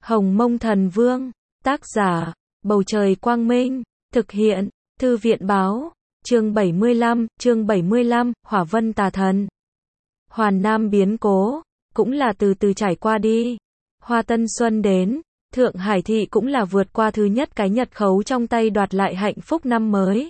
Hồng Mông Thần Vương, tác giả, Bầu Trời Quang Minh, thực hiện, Thư viện Báo, chương 75, Hỏa Vân Tà Thần. Hoàn Nam biến cố, cũng là từ từ trải qua đi. Hoa Tân Xuân đến, Thượng Hải Thị cũng là vượt qua thứ nhất cái nhật khấu trong tay đoạt lại hạnh phúc năm mới.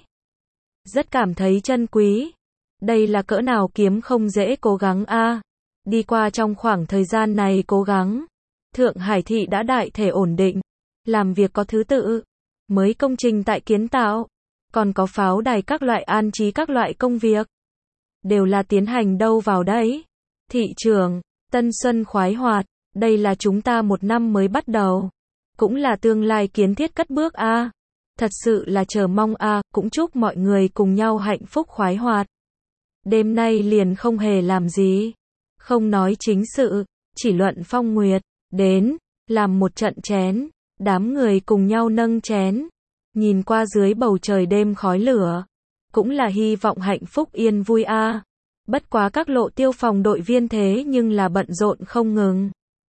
Rất cảm thấy chân quý. Đây là cỡ nào kiếm không dễ cố gắng a. Đi qua trong khoảng thời gian này cố gắng, Thượng Hải Thị đã đại thể ổn định, làm việc có thứ tự, mới công trình tại kiến tạo, còn có pháo đài các loại an trí các loại công việc, đều là tiến hành đâu vào đấy. Thị trường, Tân Xuân khoái hoạt, đây là chúng ta một năm mới bắt đầu, cũng là tương lai kiến thiết cất bước a. Thật sự là chờ mong a, cũng chúc mọi người cùng nhau hạnh phúc khoái hoạt. Đêm nay liền không hề làm gì, không nói chính sự, chỉ luận phong nguyệt, đến, làm một trận chén, đám người cùng nhau nâng chén, nhìn qua dưới bầu trời đêm khói lửa, cũng là hy vọng hạnh phúc yên vui a. Bất quá các lộ tiêu phòng đội viên thế nhưng là bận rộn không ngừng.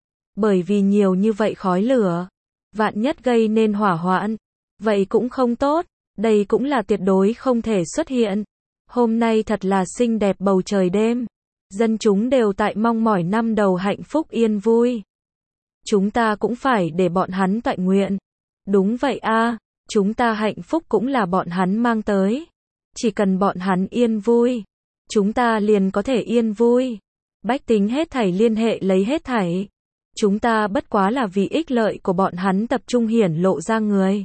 Bởi vì nhiều như vậy khói lửa, vạn nhất gây nên hỏa hoạn, vậy cũng không tốt, đây cũng là tuyệt đối không thể xuất hiện. Hôm nay thật là xinh đẹp bầu trời đêm, dân chúng đều tại mong mỏi năm đầu hạnh phúc yên vui. Chúng ta cũng phải để bọn hắn toại nguyện. Đúng vậy a, chúng ta hạnh phúc cũng là bọn hắn mang tới. Chỉ cần bọn hắn yên vui, chúng ta liền có thể yên vui. Bách tính hết thảy liên hệ lấy hết thảy. Chúng ta bất quá là vì ích lợi của bọn hắn tập trung hiển lộ ra người.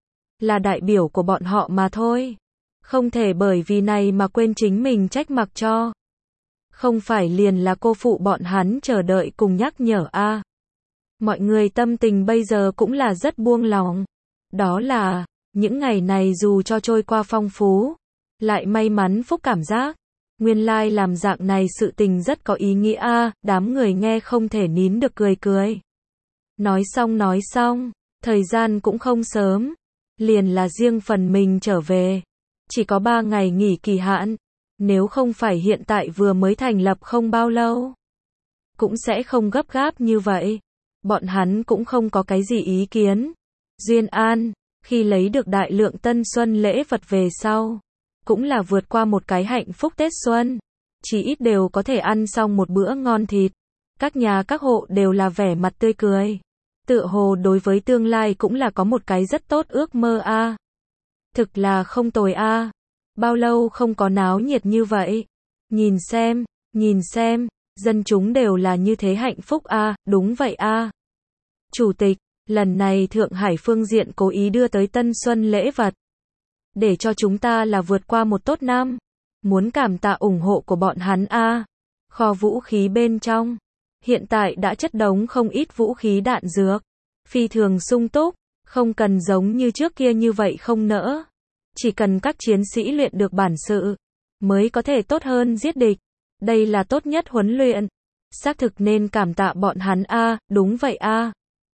Là đại biểu của bọn họ mà thôi. Không thể bởi vì này mà quên chính mình trách mặc cho. Không phải liền là cô phụ bọn hắn chờ đợi cùng nhắc nhở a. Mọi người tâm tình bây giờ cũng là rất buông lòng. Đó là, những ngày này dù cho trôi qua phong phú, lại may mắn phúc cảm giác. Nguyên lai làm dạng này sự tình rất có ý nghĩa a, đám người nghe không thể nín được cười cười. Nói xong, thời gian cũng không sớm, liền là riêng phần mình trở về. Chỉ có 3 ngày nghỉ kỳ hạn, nếu không phải hiện tại vừa mới thành lập không bao lâu, cũng sẽ không gấp gáp như vậy. Bọn hắn cũng không có cái gì ý kiến. Duyên An, khi lấy được đại lượng tân xuân lễ vật về sau, cũng là vượt qua một cái hạnh phúc Tết Xuân. Chỉ ít đều có thể ăn xong một bữa ngon thịt. Các nhà các hộ đều là vẻ mặt tươi cười. Tựa hồ đối với tương lai cũng là có một cái rất tốt ước mơ a. Thực là không tồi a. Bao lâu không có náo nhiệt như vậy. Nhìn xem, dân chúng đều là như thế hạnh phúc a, đúng vậy a. Chủ tịch, lần này Thượng Hải phương diện cố ý đưa tới tân xuân lễ vật. Để cho chúng ta là vượt qua một tốt năm. Muốn cảm tạ ủng hộ của bọn hắn a. Kho vũ khí bên trong, hiện tại đã chất đống không ít vũ khí đạn dược. Phi thường sung túc, không cần giống như trước kia như vậy không nỡ. Chỉ cần các chiến sĩ luyện được bản sự, mới có thể tốt hơn giết địch. Đây là tốt nhất huấn luyện. Xác thực nên cảm tạ bọn hắn a, đúng vậy a.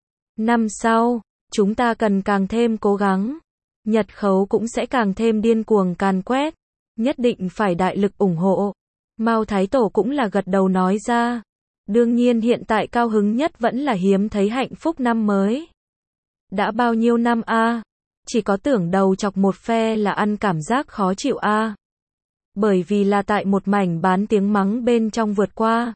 Năm sau, chúng ta cần càng thêm cố gắng. Nhật khấu cũng sẽ càng thêm điên cuồng càn quét. Nhất định phải đại lực ủng hộ. Mao Thái Tổ cũng là gật đầu nói ra. Đương nhiên hiện tại cao hứng nhất vẫn là hiếm thấy hạnh phúc năm mới. Đã bao nhiêu năm a, chỉ có tưởng đầu chọc một phe là ăn cảm giác khó chịu a. Bởi vì là tại một mảnh bán tiếng mắng bên trong vượt qua.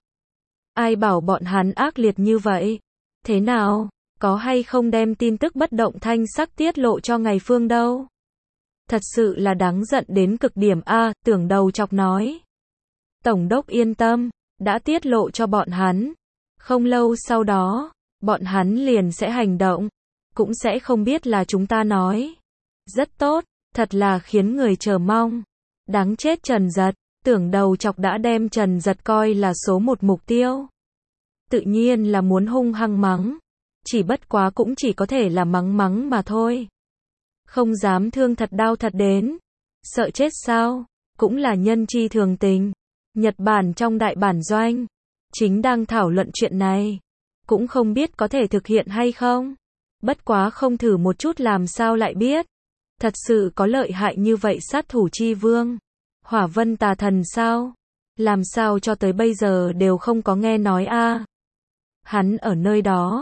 Ai bảo bọn hắn ác liệt như vậy? Thế nào? Có hay không đem tin tức bất động thanh sắc tiết lộ cho ngày phương đâu? Thật sự là đáng giận đến cực điểm a, tưởng đầu chọc nói. Tổng đốc yên tâm, đã tiết lộ cho bọn hắn. Không lâu sau đó, bọn hắn liền sẽ hành động. Cũng sẽ không biết là chúng ta nói. Rất tốt, thật là khiến người chờ mong. Đáng chết Trần Dật, tưởng đầu chọc đã đem Trần Dật coi là số một mục tiêu. Tự nhiên là muốn hung hăng mắng. Chỉ bất quá cũng chỉ có thể là mắng mà thôi. Không dám thương thật đau thật đến. Sợ chết sao? Cũng là nhân chi thường tình. Nhật Bản trong đại bản doanh, chính đang thảo luận chuyện này. Cũng không biết có thể thực hiện hay không. Bất quá không thử một chút làm sao lại biết. Thật sự có lợi hại như vậy sát thủ chi vương. Hỏa Vân Tà Thần sao? Làm sao cho tới bây giờ đều không có nghe nói a. Hắn ở nơi đó,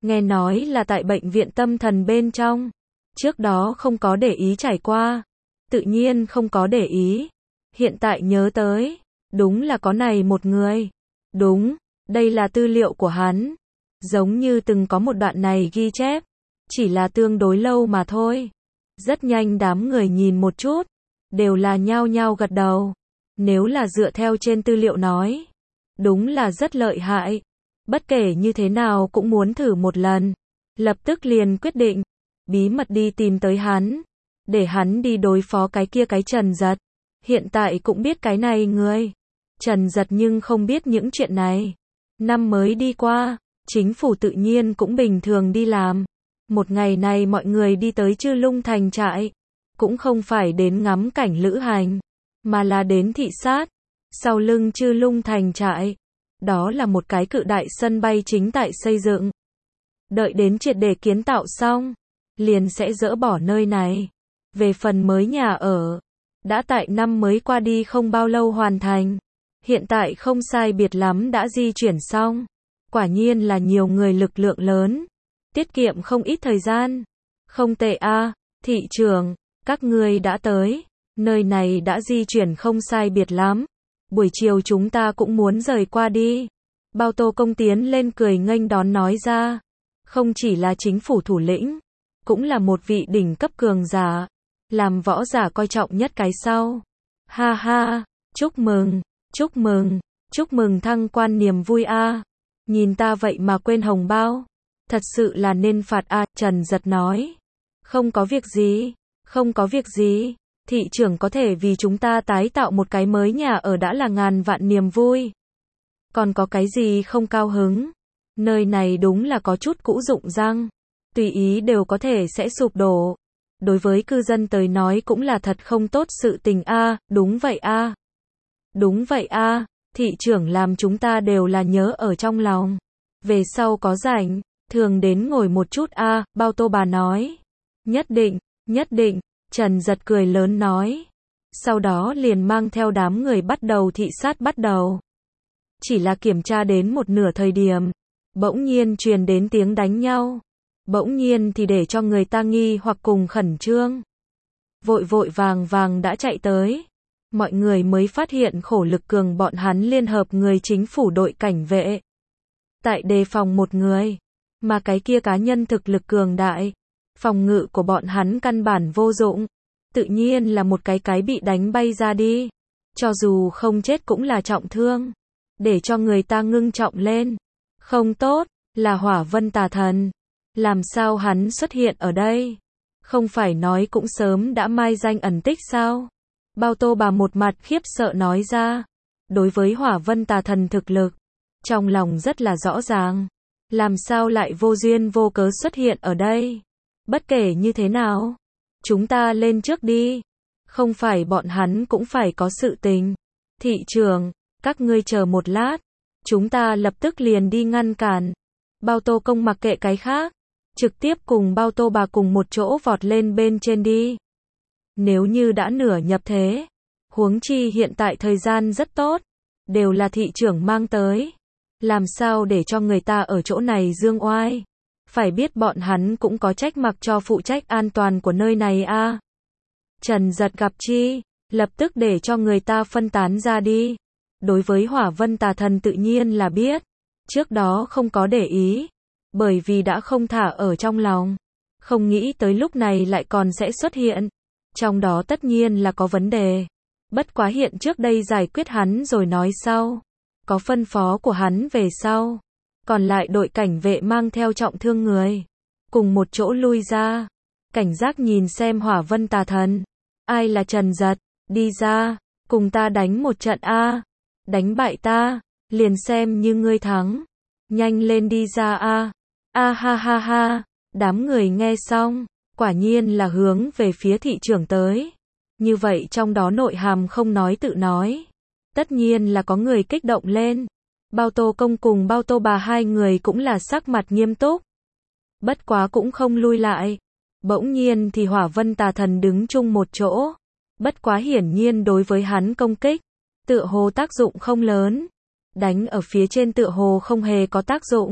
Nghe nói là tại bệnh viện tâm thần bên trong. Trước đó không có để ý trải qua. Tự nhiên không có để ý. Hiện tại nhớ tới. Đúng là có này một người. Đúng, đây là tư liệu của hắn. Giống như từng có một đoạn này ghi chép. Chỉ là tương đối lâu mà thôi. Rất nhanh đám người nhìn một chút. Đều là nhao nhao gật đầu. Nếu là dựa theo trên tư liệu nói. Đúng là rất lợi hại. Bất kể như thế nào cũng muốn thử một lần. Lập tức liền quyết định. Bí mật đi tìm tới hắn. Để hắn đi đối phó cái kia cái Trần Giật. Hiện tại cũng biết cái này người. Trần Giật nhưng không biết những chuyện này. Năm mới đi qua. Chính phủ tự nhiên cũng bình thường đi làm. Một ngày này mọi người đi tới Chư Lung Thành trại. Cũng không phải đến ngắm cảnh lữ hành. Mà là đến thị sát. Sau lưng Chư Lung Thành trại. Đó là một cái cự đại sân bay chính tại xây dựng. Đợi đến triệt để kiến tạo xong. Liền sẽ dỡ bỏ nơi này. Về phần mới nhà ở. Đã tại năm mới qua đi không bao lâu hoàn thành. Hiện tại không sai biệt lắm đã di chuyển xong. Quả nhiên là nhiều người lực lượng lớn. Tiết kiệm không ít thời gian. Không tệ a, thị trưởng, các ngươi đã tới. Nơi này đã di chuyển không sai biệt lắm. Buổi chiều chúng ta cũng muốn rời qua đi. Bao Tô Công tiến lên cười nghênh đón nói ra. Không chỉ là chính phủ thủ lĩnh. Cũng là một vị đỉnh cấp cường giả. Làm võ giả coi trọng nhất cái sau. Ha ha, chúc mừng, chúc mừng, chúc mừng thăng quan niềm vui a. Nhìn ta vậy mà quên hồng bao. Thật sự là nên phạt a, Trần Giật nói. Không có việc gì, không có việc gì. Thị trưởng có thể vì chúng ta tái tạo một cái mới nhà ở đã là ngàn vạn niềm vui. Còn có cái gì không cao hứng? Nơi này đúng là có chút cũ rụng răng. Tùy ý đều có thể sẽ sụp đổ. Đối với cư dân tới nói cũng là thật không tốt sự tình a, đúng vậy a. Đúng vậy a, thị trưởng làm chúng ta đều là nhớ ở trong lòng. Về sau có rảnh, thường đến ngồi một chút a, Bao Tô bà nói. Nhất định, Trần Giật cười lớn nói. Sau đó liền mang theo đám người bắt đầu thị sát bắt đầu. Chỉ là kiểm tra đến một nửa thời điểm, bỗng nhiên truyền đến tiếng đánh nhau. Bỗng nhiên thì để cho người ta nghi hoặc cùng khẩn trương. Vội vội vàng vàng đã chạy tới. Mọi người mới phát hiện khổ lực cường bọn hắn liên hợp người chính phủ đội cảnh vệ. Tại đề phòng một người. Mà cái kia cá nhân thực lực cường đại. Phòng ngự của bọn hắn căn bản vô dụng. Tự nhiên là một cái bị đánh bay ra đi. Cho dù không chết cũng là trọng thương. Để cho người ta ngưng trọng lên. Không tốt, là Hỏa Vân Tà Thần. Làm sao hắn xuất hiện ở đây? Không phải nói cũng sớm đã mai danh ẩn tích sao? Bao Tô bà một mặt khiếp sợ nói ra. Đối với Hỏa Vân Tà Thần thực lực, trong lòng rất là rõ ràng. Làm sao lại vô duyên vô cớ xuất hiện ở đây? Bất kể như thế nào, chúng ta lên trước đi. Không phải bọn hắn cũng phải có sự tình. Thị trưởng, các ngươi chờ một lát. Chúng ta lập tức liền đi ngăn cản. Bao Tô Công mặc kệ cái khác. Trực tiếp cùng Bao Tô bà cùng một chỗ vọt lên bên trên đi. Nếu như đã nửa nhập thế. Huống chi hiện tại thời gian rất tốt. Đều là thị trưởng mang tới. Làm sao để cho người ta ở chỗ này dương oai. Phải biết bọn hắn cũng có trách mặc cho phụ trách an toàn của nơi này a. Trần Giật gặp chi, lập tức để cho người ta phân tán ra đi. Đối với Hỏa Vân Tà Thần tự nhiên là biết. Trước đó không có để ý. Bởi vì đã không thả ở trong lòng. Không nghĩ tới lúc này lại còn sẽ xuất hiện. Trong đó tất nhiên là có vấn đề. Bất quá hiện trước đây giải quyết hắn rồi nói sau. Có phân phó của hắn về sau. Còn lại đội cảnh vệ mang theo trọng thương người. Cùng một chỗ lui ra. Cảnh giác nhìn xem Hỏa Vân Tà Thần. Ai là Trần Giật? Đi ra. Cùng ta đánh một trận a. Đánh bại ta. Liền xem như ngươi thắng. Nhanh lên đi ra a. A ha ha ha. Đám người nghe xong. Quả nhiên là hướng về phía thị trưởng tới. Như vậy trong đó nội hàm không nói tự nói. Tất nhiên là có người kích động lên. Bao Tô Công cùng Bao Tô bà hai người cũng là sắc mặt nghiêm túc. Bất quá cũng không lui lại. Bỗng nhiên thì Hỏa Vân Tà Thần đứng chung một chỗ. Bất quá hiển nhiên đối với hắn công kích. Tựa hồ tác dụng không lớn. Đánh ở phía trên tựa hồ không hề có tác dụng.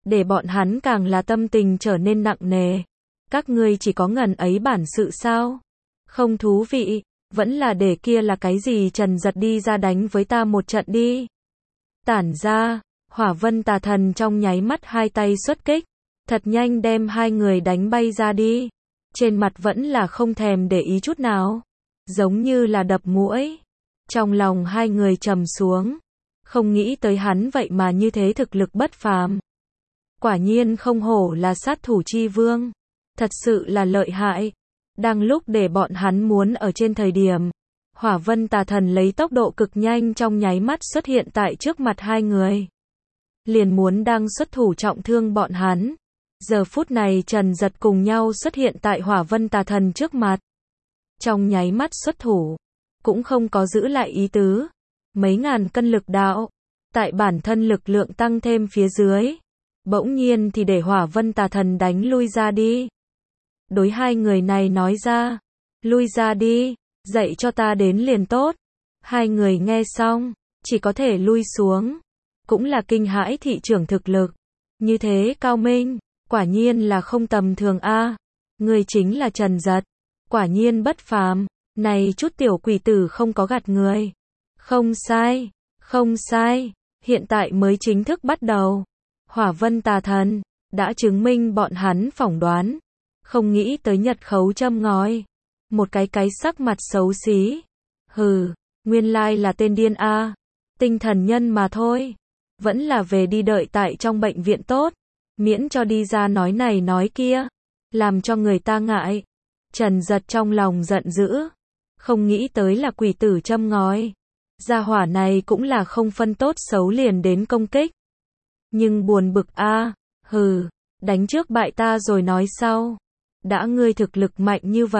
để bọn hắn càng là tâm tình trở nên nặng nề. Các ngươi chỉ có ngần ấy bản sự sao? Không thú vị, vẫn là để kia là cái gì Trần Giật đi ra đánh với ta một trận đi. Tản ra, Hỏa Vân Tà Thần trong nháy mắt hai tay xuất kích, thật nhanh đem hai người đánh bay ra đi. Trên mặt vẫn là không thèm để ý chút nào, giống như là đập muỗi. Trong lòng hai người trầm xuống, không nghĩ tới hắn vậy mà như thế thực lực bất phàm. Quả nhiên không hổ là sát thủ chi vương, thật sự là lợi hại. Đang lúc để bọn hắn muốn ở trên thời điểm, Hỏa Vân Tà Thần lấy tốc độ cực nhanh trong nháy mắt xuất hiện tại trước mặt hai người. Liền muốn đang xuất thủ trọng thương bọn hắn. Giờ phút này Trần Giật cùng nhau xuất hiện tại Hỏa Vân Tà Thần trước mặt. Trong nháy mắt xuất thủ, cũng không có giữ lại ý tứ. Mấy ngàn cân lực đạo, tại bản thân lực lượng tăng thêm phía dưới, bỗng nhiên thì để Hỏa Vân Tà Thần đánh lui ra đi. Đối hai người này nói ra, lui ra đi, dạy cho ta đến liền tốt. Hai người nghe xong, chỉ có thể lui xuống. Cũng là kinh hãi thị trưởng thực lực. Như thế cao minh, quả nhiên là không tầm thường a. Người chính là Trần Giật, quả nhiên bất phàm. Này chút tiểu quỷ tử không có gạt người. Không sai, không sai, hiện tại mới chính thức bắt đầu. Hỏa Vân Tà Thần đã chứng minh bọn hắn phỏng đoán. Không nghĩ tới Nhật Khấu châm ngòi. Một cái sắc mặt xấu xí. Hừ, nguyên lai là tên điên a. Tinh thần nhân mà thôi. Vẫn là về đi đợi tại trong bệnh viện tốt. Miễn cho đi ra nói này nói kia. Làm cho người ta ngại. Trần Giật trong lòng giận dữ. Không nghĩ tới là quỷ tử châm ngòi. Gia hỏa này cũng là không phân tốt xấu liền đến công kích. Nhưng buồn bực a. Hừ, đánh trước bại ta rồi nói sau. Đã ngươi thực lực mạnh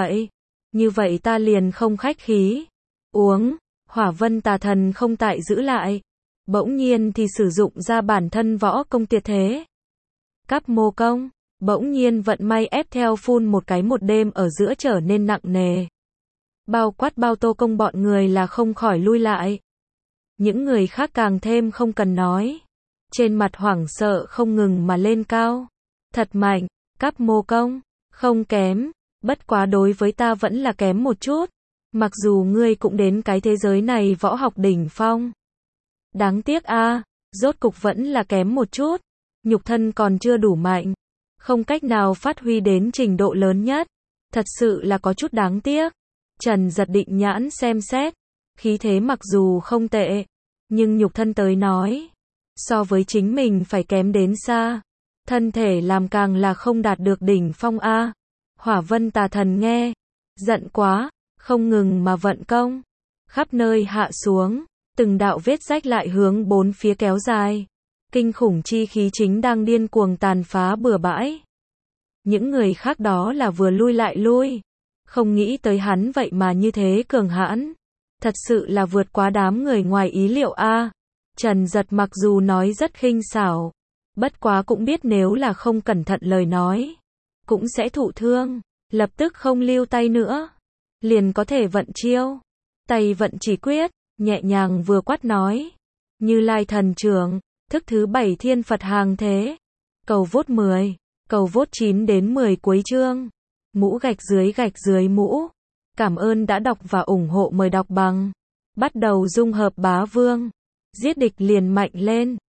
như vậy ta liền không khách khí. Uống, Hỏa Vân Tà Thần không tại giữ lại. Bỗng nhiên thì sử dụng ra bản thân võ công tuyệt thế. Cáp mô công, bỗng nhiên vận may ép theo phun một cái một đêm ở giữa trở nên nặng nề. Bao quát bao tô công bọn người là không khỏi lui lại. Những người khác càng thêm không cần nói. Trên mặt hoảng sợ không ngừng mà lên cao. Thật mạnh, cáp mô công, không kém, bất quá đối với ta vẫn là kém một chút. Mặc dù ngươi cũng đến cái thế giới này võ học đỉnh phong. Đáng tiếc a, rốt cục vẫn là kém một chút. Nhục thân còn chưa đủ mạnh. Không cách nào phát huy đến trình độ lớn nhất. Thật sự là có chút đáng tiếc. Trần Giật định nhãn xem xét. Khí thế mặc dù không tệ, nhưng nhục thân tới nói, so với chính mình phải kém đến xa. Thân thể làm càng là không đạt được đỉnh phong a. Hỏa Vân Tà Thần nghe, giận quá, không ngừng mà vận công. Khắp nơi hạ xuống, từng đạo vết rách lại hướng bốn phía kéo dài. Kinh khủng chi khí chính đang điên cuồng tàn phá bừa bãi. Những người khác đó là vừa lui lại lui. Không nghĩ tới hắn vậy mà như thế cường hãn. Thật sự là vượt quá đám người ngoài ý liệu a. Trần Giật mặc dù nói rất khinh xảo, bất quá cũng biết nếu là không cẩn thận lời nói, cũng sẽ thụ thương. Lập tức không lưu tay nữa, liền có thể vận chiêu. Tay vận chỉ quyết, nhẹ nhàng vừa quát nói. Như Lai Thần Trưởng, thức thứ 7 Thiên Phật Hàng Thế. Cầu vote 10, cầu vote 9 đến 10 cuối chương. Mũ gạch dưới mũ. Cảm ơn đã đọc và ủng hộ, mời đọc bằng. Bắt đầu dung hợp bá vương. Giết địch liền mạnh lên.